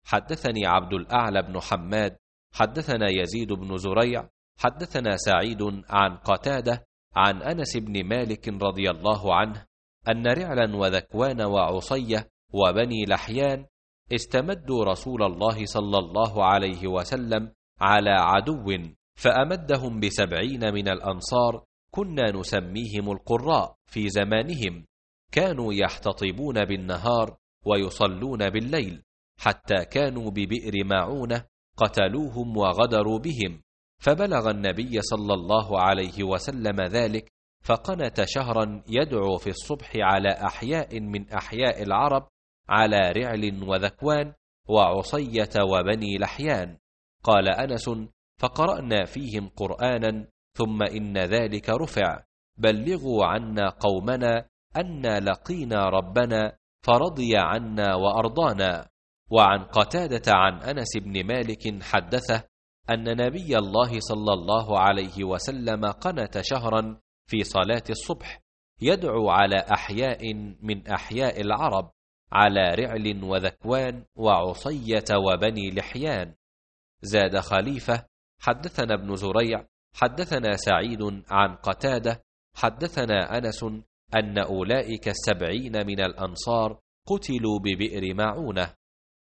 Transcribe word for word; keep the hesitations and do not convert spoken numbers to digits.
حدثني عبد الأعلى بن حماد حدثنا يزيد بن زريع حدثنا سعيد عن قتادة عن أنس بن مالك رضي الله عنه أن رعلا وذكوان وعصية وبني لحيان استمدوا رسول الله صلى الله عليه وسلم على عدو فأمدهم بسبعين من الأنصار كنا نسميهم القراء في زمانهم، كانوا يحتطبون بالنهار ويصلون بالليل، حتى كانوا ببئر معونة قتلوهم وغدروا بهم، فبلغ النبي صلى الله عليه وسلم ذلك، فقنت شهرا يدعو في الصبح على أحياء من أحياء العرب على رعل وذكوان وعصية وبني لحيان. قال أنس: فقرأنا فيهم قرآنا ثم إن ذلك رفع: بلغوا عنا قومنا أنا لقينا ربنا فرضي عنا وأرضانا. وعن قتادة عن أنس بن مالك حدثه أن نبي الله صلى الله عليه وسلم قنت شهرا في صلاة الصبح يدعو على أحياء من أحياء العرب على رعل وذكوان وعصية وبني لحيان. زاد خليفة: حدثنا ابن زريع حدثنا سعيد عن قتادة حدثنا أنس أن أولئك السبعين من الأنصار قتلوا ببئر معونة.